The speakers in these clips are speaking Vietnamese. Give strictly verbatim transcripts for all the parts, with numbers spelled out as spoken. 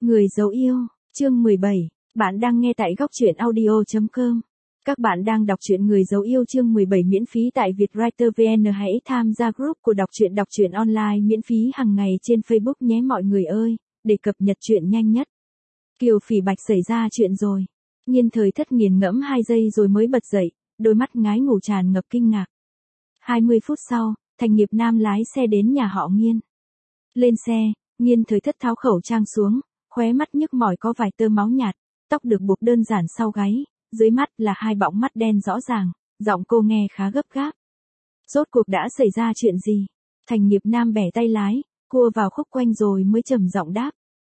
Người dấu yêu, chương mười bảy, bạn đang nghe tại góc truyện audio chấm com. Các bạn đang đọc truyện Người dấu yêu chương mười bảy miễn phí tại Vietwriter vê en. Hãy tham gia group của đọc truyện đọc truyện online miễn phí hàng ngày trên Facebook nhé mọi người ơi, để cập nhật truyện nhanh nhất. Kiều Phỉ Bạch xảy ra chuyện rồi. Nhiên Thời Thất nghiền ngẫm hai giây rồi mới bật dậy, đôi mắt ngái ngủ tràn ngập kinh ngạc. hai mươi phút sau, Thành Nghiệp Nam lái xe đến nhà họ Nhiên. Lên xe, Nhiên Thời Thất tháo khẩu trang xuống, khóe mắt nhức mỏi có vài tơ máu nhạt, tóc được buộc đơn giản sau gáy, dưới mắt là hai bọng mắt đen rõ ràng, giọng cô nghe khá gấp gáp. Rốt cuộc đã xảy ra chuyện gì? Thành Nghiệp Nam bẻ tay lái, cua vào khúc quanh rồi mới trầm giọng đáp.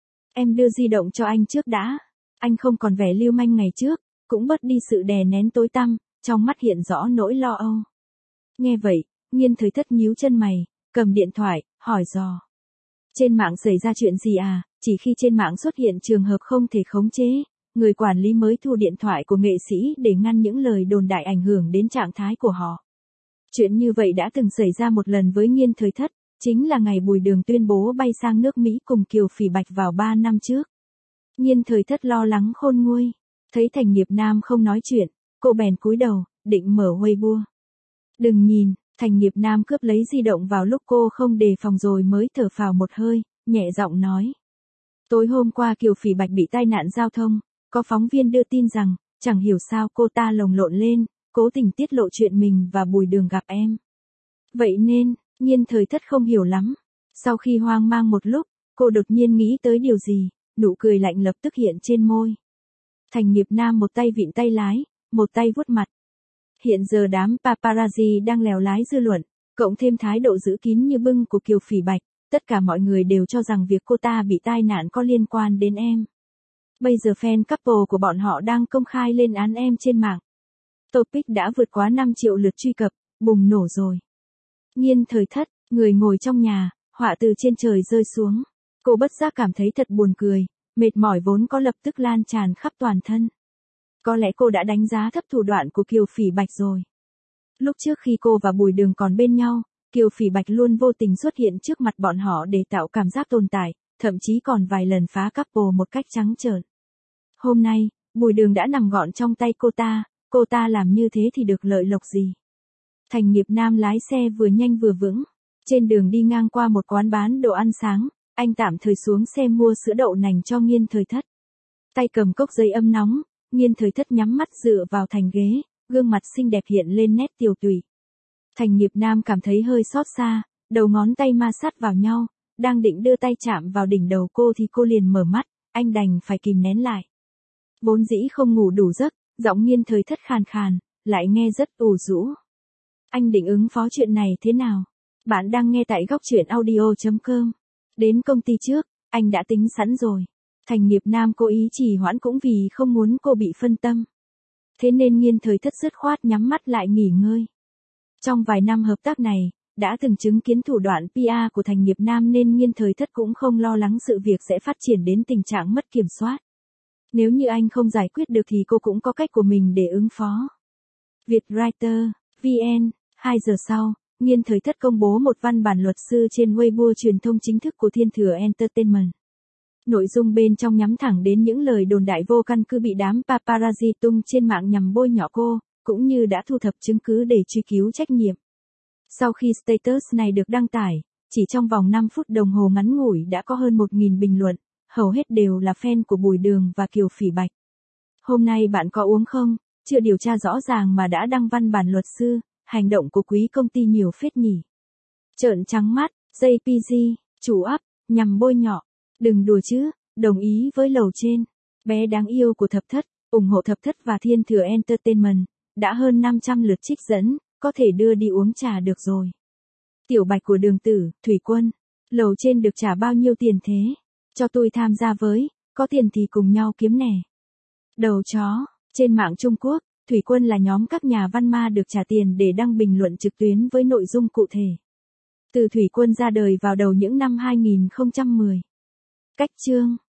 Em đưa di động cho anh trước đã. Anh không còn vẻ lưu manh ngày trước, cũng bớt đi sự đè nén tối tăm, trong mắt hiện rõ nỗi lo âu. Nghe vậy, Nhiên Thời Thất nhíu chân mày, cầm điện thoại, hỏi dò. Trên mạng xảy ra chuyện gì à? Chỉ khi trên mạng xuất hiện trường hợp không thể khống chế, người quản lý mới thu điện thoại của nghệ sĩ để ngăn những lời đồn đại ảnh hưởng đến trạng thái của họ. Chuyện như vậy đã từng xảy ra một lần với Nhiên Thời Thất, chính là ngày Bùi Đường tuyên bố bay sang nước Mỹ cùng Kiều Phỉ Bạch vào ba năm trước. Nhiên Thời Thất lo lắng khôn nguôi, thấy Thành Nghiệp Nam không nói chuyện, cô bèn cúi đầu, định mở Weibo. Đừng nhìn, Thành Nghiệp Nam cướp lấy di động vào lúc cô không đề phòng rồi mới thở phào một hơi, nhẹ giọng nói. Tối hôm qua Kiều Phỉ Bạch bị tai nạn giao thông, có phóng viên đưa tin rằng, chẳng hiểu sao cô ta lồng lộn lên, cố tình tiết lộ chuyện mình và Bùi Đường gặp em. Vậy nên, Nhiên Thời Thất không hiểu lắm. Sau khi hoang mang một lúc, cô đột nhiên nghĩ tới điều gì, nụ cười lạnh lập tức hiện trên môi. Thành Nghiệp Nam một tay vịn tay lái, một tay vuốt mặt. Hiện giờ đám paparazzi đang lèo lái dư luận, cộng thêm thái độ giữ kín như bưng của Kiều Phỉ Bạch, tất cả mọi người đều cho rằng việc cô ta bị tai nạn có liên quan đến em. Bây giờ fan couple của bọn họ đang công khai lên án em trên mạng. Topic đã vượt quá năm triệu lượt truy cập, bùng nổ rồi. Nhiên Thời Thất, người ngồi trong nhà, họa từ trên trời rơi xuống. Cô bất giác cảm thấy thật buồn cười, mệt mỏi vốn có lập tức lan tràn khắp toàn thân. Có lẽ cô đã đánh giá thấp thủ đoạn của Kiều Phỉ Bạch rồi. Lúc trước khi cô và Bùi Đường còn bên nhau, Kiều Phỉ Bạch luôn vô tình xuất hiện trước mặt bọn họ để tạo cảm giác tồn tại, thậm chí còn vài lần phá couple một cách trắng trợn. Hôm nay, Bùi Đường đã nằm gọn trong tay cô ta, cô ta làm như thế thì được lợi lộc gì? Thành Nghiệp Nam lái xe vừa nhanh vừa vững. Trên đường đi ngang qua một quán bán đồ ăn sáng, anh tạm thời xuống xe mua sữa đậu nành cho Nhiên Thời Thất. Tay cầm cốc giấy ấm nóng, Nhiên Thời Thất nhắm mắt dựa vào thành ghế, gương mặt xinh đẹp hiện lên nét tiều tụy. Thành Nghiệp Nam cảm thấy hơi xót xa, đầu ngón tay ma sát vào nhau, đang định đưa tay chạm vào đỉnh đầu cô thì cô liền mở mắt, anh đành phải kìm nén lại. Vốn dĩ không ngủ đủ giấc, giọng Nhiên Thời Thất khàn khàn, lại nghe rất ủ rũ. Anh định ứng phó chuyện này thế nào? Bạn đang nghe tại góc truyện audio chấm com. Đến công ty trước, anh đã tính sẵn rồi. Thành Nghiệp Nam cố ý trì hoãn cũng vì không muốn cô bị phân tâm. Thế nên Nhiên Thời Thất dứt khoát nhắm mắt lại nghỉ ngơi. Trong vài năm hợp tác này, đã từng chứng kiến thủ đoạn pê e của Thành Nghiệp Nam nên Nhiên Thời Thất cũng không lo lắng sự việc sẽ phát triển đến tình trạng mất kiểm soát. Nếu như anh không giải quyết được thì cô cũng có cách của mình để ứng phó. Vietwriter, vê en, hai giờ sau, Nhiên Thời Thất công bố một văn bản luật sư trên Weibo truyền thông chính thức của Thiên Thừa Entertainment. Nội dung bên trong nhắm thẳng đến những lời đồn đại vô căn cứ bị đám paparazzi tung trên mạng nhằm bôi nhọ cô, cũng như đã thu thập chứng cứ để truy cứu trách nhiệm. Sau khi status này được đăng tải, chỉ trong vòng năm phút đồng hồ ngắn ngủi đã có hơn một nghìn bình luận, hầu hết đều là fan của Bùi Đường và Kiều Phỉ Bạch. Hôm nay bạn có uống không? Chưa điều tra rõ ràng mà đã đăng văn bản luật sư, hành động của quý công ty nhiều phết nhỉ. Trợn trắng mắt, jê pê giê, chủ ấp, nhằm bôi nhọ. Đừng đùa chứ, đồng ý với lầu trên. Bé đáng yêu của Thập Thất, ủng hộ Thập Thất và Thiên Thừa Entertainment, đã hơn năm trăm lượt trích dẫn, có thể đưa đi uống trà được rồi. Tiểu Bạch của Đường Tử, Thủy Quân, lầu trên được trả bao nhiêu tiền thế? Cho tôi tham gia với, có tiền thì cùng nhau kiếm nè. Đầu chó, trên mạng Trung Quốc, Thủy Quân là nhóm các nhà văn ma được trả tiền để đăng bình luận trực tuyến với nội dung cụ thể. Từ Thủy Quân ra đời vào đầu những năm hai nghìn không trăm mười. Cách chương